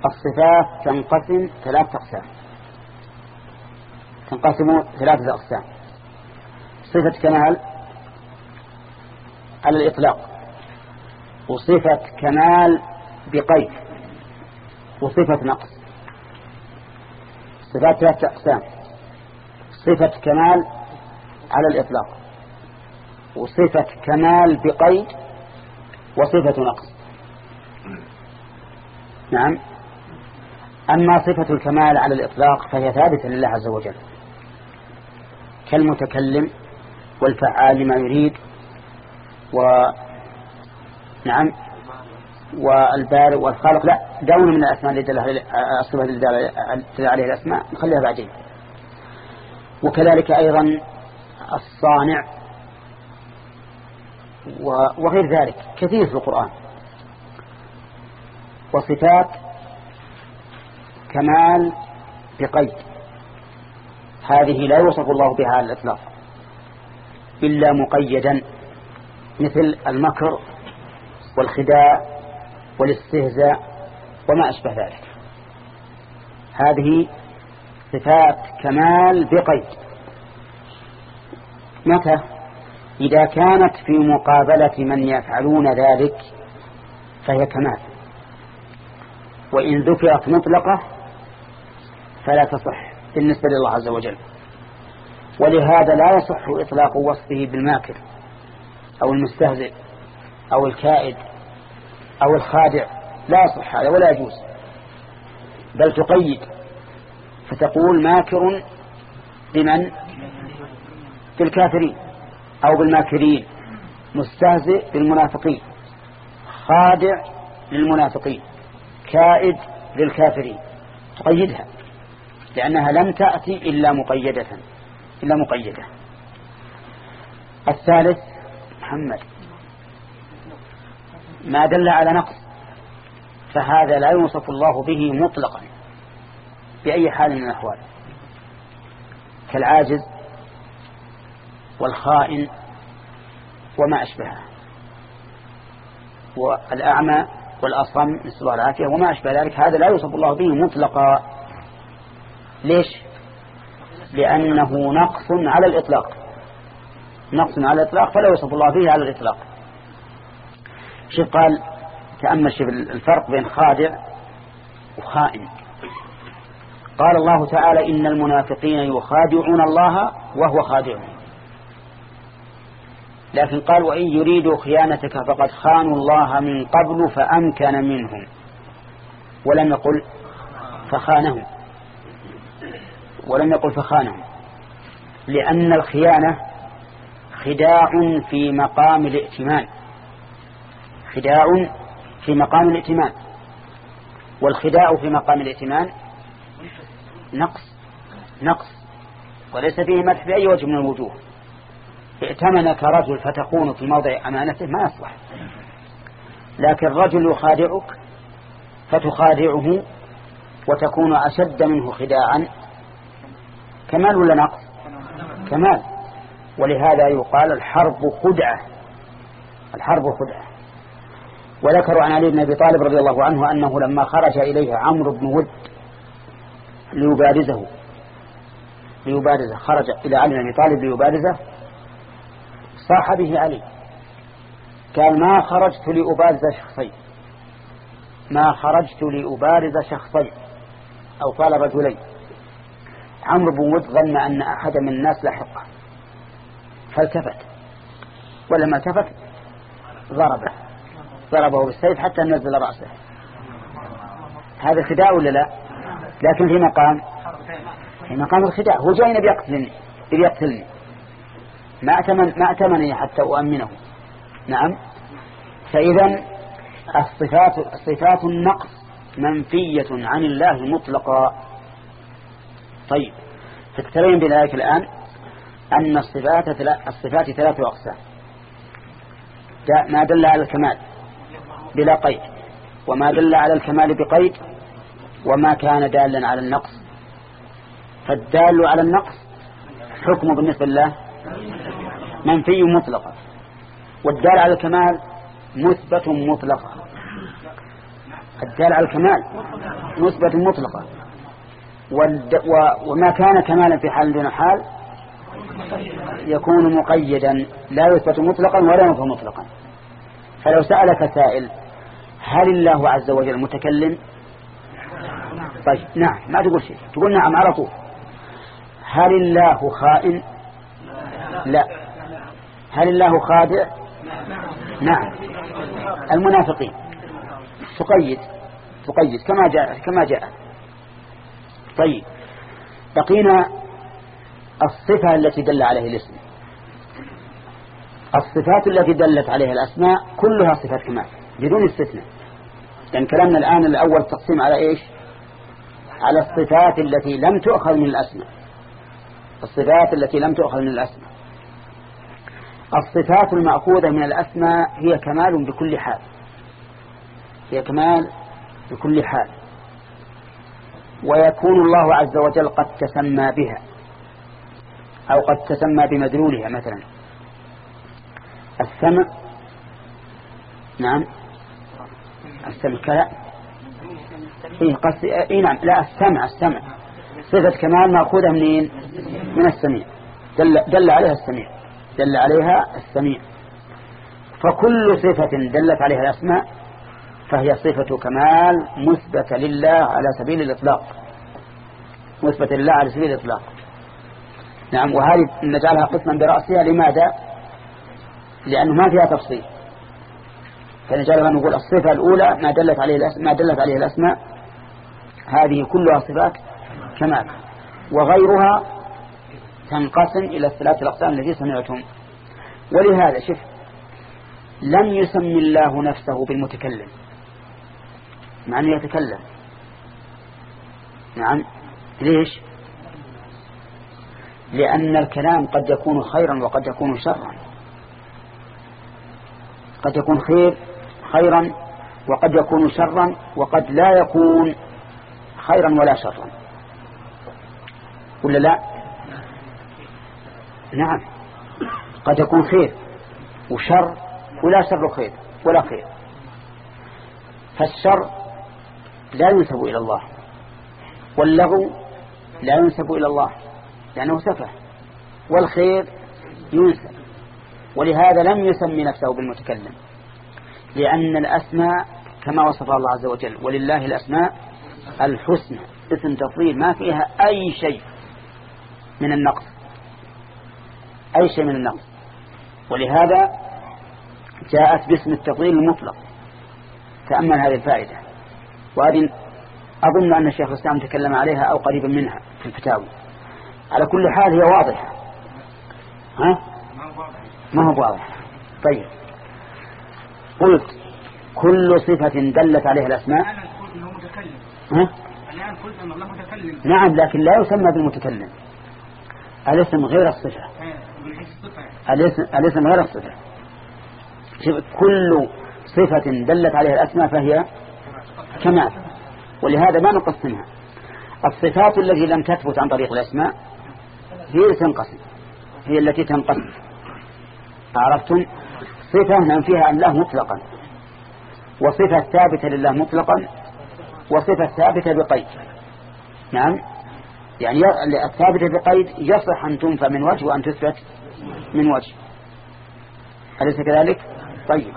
الصفات تنقسم ثلاثة أقسام. صفة كمال على الإطلاق، وصفة كمال بقيد، وصفة نقص. صفات ثلاثة أقسام: صفة كمال على الإطلاق، وصفة كمال بقيد، وصفة نقص. نعم. أما صفة الكمال على الإطلاق فهي ثابتة لله عز وجل، كالمتكلم والفعال لما يريد، نعم، والبارئ والخالق. لا، دون من الأسماء اللي دل عليها الأسماء نخليها بعدين. وكذلك أيضا الصانع وغير ذلك كثير في القرآن. وصفات كمال بقيد هذه لا يوصف الله بها على الإطلاق إلا مقيدا، مثل المكر والخداع والاستهزاء وما أشبه ذلك. هذه صفات كمال بقيد. متى؟ إذا كانت في مقابلة من يفعلون ذلك فهي كمال، وإن ذكرت مطلقة فلا تصح بالنسبة لله عز وجل. ولهذا لا يصح إطلاق وصفه بالماكر أو المستهزئ أو الكائد أو الخادع، لا يصح هذا ولا يجوز، بل تقيد فتقول ماكر بمن؟ بالكافرين أو بالماكرين، مستهزئ بالمنافقين، خادع للمنافقين، كائد للكافرين، تقيدها لأنها لم تأتي إلا مقيدة. الثالث محمد ما دل على نقص، فهذا لا يوصف الله به مطلقا بأي حال من الأحوال، كالعاجز والخائن وما أشبهه، والأعمى والأصم نسأل الله العافية وما أشبه ذلك. هذا لا يوصف الله به مطلقا. ليش؟ لأنه نقص على الإطلاق، فلا يوصف الله به على الإطلاق. شوف قال، تأمل شوف الفرق بين خادع وخائن. قال الله تعالى: إن المنافقين يخادعون الله وهو خادعهم. لكن قال: وإن يريدوا خيانتك فقد خانوا الله من قبل فأمكن منهم، ولم يقل فخانهم، لأن الخيانة خداع في مقام الائتمان، والخداع في مقام الائتمان نقص وليس فيه مدح بأي وجه من الوجوه. ائتمنك رجل فتكون في موضع أمانته ما يصلح، لكن الرجل يخادعك فتخادعه وتكون أشد منه خداعا، كمال ولا نقص؟ كمال. ولهذا يقال الحرب خدعة. وذكروا عن علي بن أبي طالب رضي الله عنه أنه لما خرج إليه عمرو بن ود ليبارزه، خرج إلى علي بن أبي طالب ليبارزه، صاح به علي، قال: ما خرجت لأبارز شخصين، أو قال رجلين. عمرو بن ود ظن أن أحد من الناس لحقه فالتفت، ولما التفت ضربه بالسيف حتى نزل رأسه. هذا خداع ولا لا؟ لكن في مقام الخداع. هو جاينا بيقتلني ما أتمنني حتى أؤمنه. نعم. فإذا صفات النقص منفية عن الله مطلقا. طيب، تكترين بذلك الآن أن الصفات ثلاثة أقسام: ما دل على الكمال بلا قيد، وما دل على الكمال بقيد، وما كان دالا على النقص. فالدال على النقص حكمه بالنسبة لله منفي مطلقا، والدال على الكمال مثبت مطلقا. الدال على الكمال نسبة مطلقة، وما كان كمالا في حال دون حال يكون مقيدا، لا يثبت مطلقا ولا ينفى مطلقا. فلو سألك سائل هل الله عز وجل متكلم؟ طيب نعم، ما تقول شيء، تقول نعم على طول. هل الله خائن؟ لا. هل الله خادع؟ نعم. المنافقين تقيد كما جاء. طيب بقينا الصفة التي دل عليه الاسم. الصفات التي دلت عليها الأسماء كلها صفات كمال بدون استثناء. يعني كلامنا الآن الأول تقسيم على إيش؟ على الصفات التي لم تؤخذ من الأسماء. الصفات التي لم تؤخذ من الأسماء. الصفات المأخوذة من الأسماء هي كمال بكل حال، هي كمال بكل حال. ويكون الله عز وجل قد تسمى بها أو قد تسمى بمدلولها. مثلا السمع، نعم السمع كلا نعم لا، السمع صفة كمال مأخوذة منين؟ من السميع، دل عليها السميع، دل عليها السميع. فكل صفة دلت عليها الأسماء فهي صفة كمال مثبتة لله على سبيل الإطلاق، مثبتة لله على سبيل الإطلاق. نعم. وهذه نجعلها قسما برأسها. لماذا؟ لأنه ما فيها تفصيل، فنجعلها نقول الصفة الأولى ما دلت عليه الأسماء هذه كلها صفات كمال، وغيرها تنقسم إلى الثلاث الأقسام التي سمعتم. ولهذا شف لم يسمي الله نفسه بالمتكلم مع أنه يتكلم. نعم. ليش؟ لأن الكلام قد يكون خيرا وقد يكون شرا، قد يكون خيرا وقد يكون شرا، وقد لا يكون خيرا ولا شرا، ولا لا؟ نعم، قد يكون خير وشر ولا شر خير ولا خير. فالشر لا ينسب إلى الله، واللغو لا ينسب إلى الله لأنه سفه، والخير ينسب. ولهذا لم يسمي نفسه بالمتكلم، لأن الأسماء كما وصف الله عز وجل ولله الأسماء الحسنى، اسم تفضيل ما فيها أي شيء من النقص، أي شيء من النقص. ولهذا جاءت باسم التفضيل المطلق. تأمل هذه الفائدة، وهذه أظن أن الشيخ الإسلام تكلم عليها أو قريبا منها في الفتاوى. على كل حال هي واضحة. ما هو واضح. طيب قلت كل صفة دلت عليها الأسماء. نعم، لكن لا يسمى بالمتكلم. الاسم غير الصفة، الاسم غير الصفة. كل صفة دلت عليها الأسماء فهي كمال، ولهذا ما نقسمها. الصفات التي لم تثبت عن طريق الأسماء هي تنقسم، هي التي تنقسم. عرفتم؟ صفة ننفيها عن الله مطلقا، وصفة ثابتة لله مطلقا، وصفة ثابتة بقيد. نعم، يعني الثابتة بقيد يصح أن تنفى من وجه وأن تثبت من وجه، أليس كذلك؟ طيب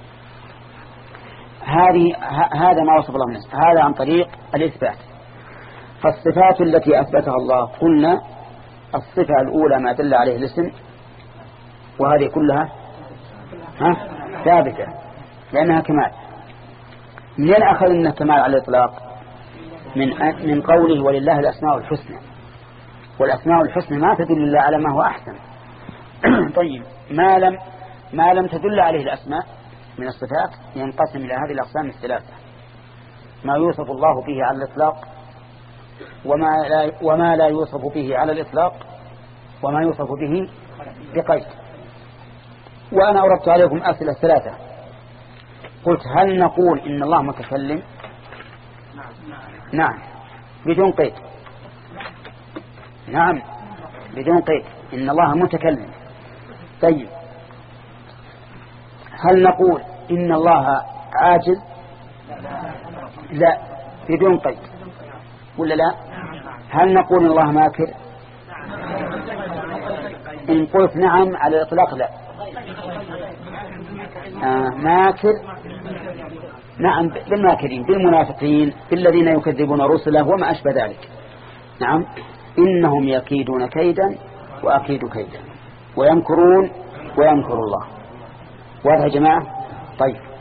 هذا ما وصف الله نفسه، هذا عن طريق الإثبات. فالصفات التي أثبتها الله قلنا الصفة الأولى ما دل عليه الاسم، وهذه كلها ثابتة لأنها كمال. من أخذ من الكمال على الإطلاق؟ من قوله ولله الأسماء الحسنى، والأسماء الحسنى ما تدل الله على ما هو أحسن. طيب ما لم تدل عليه الأسماء من الصفات ينقسم إلى هذه الأقسام الثلاثة: ما يوصف الله به على الإطلاق، وما لا يوصف به على الإطلاق، وما يوصف به بقيد. وأنا أردت عليكم أسئلة ثلاثة. قلت هل نقول إن الله متكلم؟ نعم بدون قيد. نعم بدون قيد، إن الله متكلم. طيب هل نقول إن الله عاجز؟ لا بدون قيد. ولا لا؟ هل نقول الله ماكر؟ إن قلت نعم على الإطلاق لا. ماكر نعم بالماكرين، بالمنافقين، بالذين يكذبون رسله وما أشبه ذلك. نعم إنهم يكيدون كيدا وأكيد كيدا ويمكرون ويمكر الله. واضح يا جماعة؟ طيب